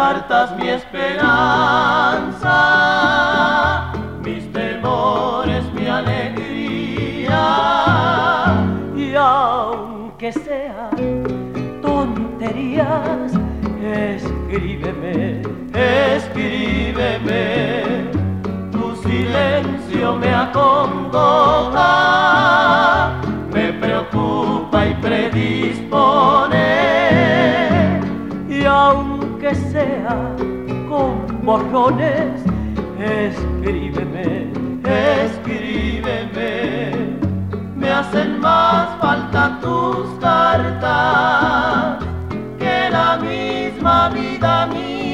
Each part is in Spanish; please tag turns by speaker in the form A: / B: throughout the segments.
A: cartas mi esperanza, mis temores mi alegría.
B: Y aunque sea tonterías, escríbeme,
A: escríbeme. Tu silencio me acongoja, me preocupa y predispone.
B: Y aunque sea con borrones, escríbeme,
A: escríbeme. Me hacen más falta tus cartas que la misma vida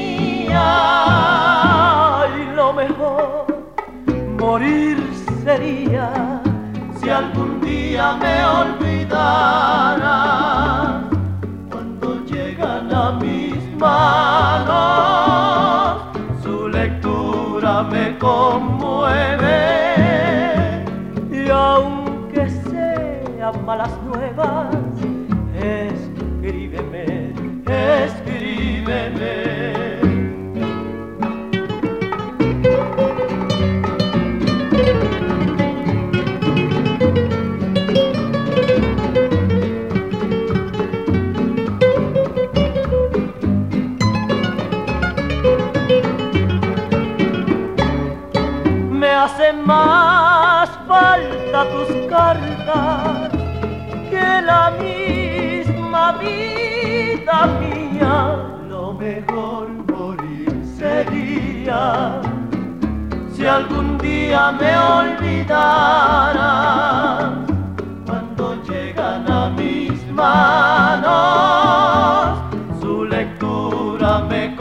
A: mía.
B: Y lo mejor morir sería
A: si algún día me olvidaras. Cuando llegan a mis manos, su lectura me conmueve.
B: Y aunque sean malas nuevas, escríbeme,
A: escríbeme.
B: Me hacen más falta tus cartas que la misma vida mía.
A: Lo mejor morir sería si algún día me olvidaras. Cuando llegan a mis manos, su lectura me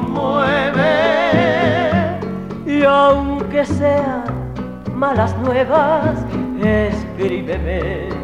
A: conmueve.
B: Y aunque sean malas nuevas, escríbeme,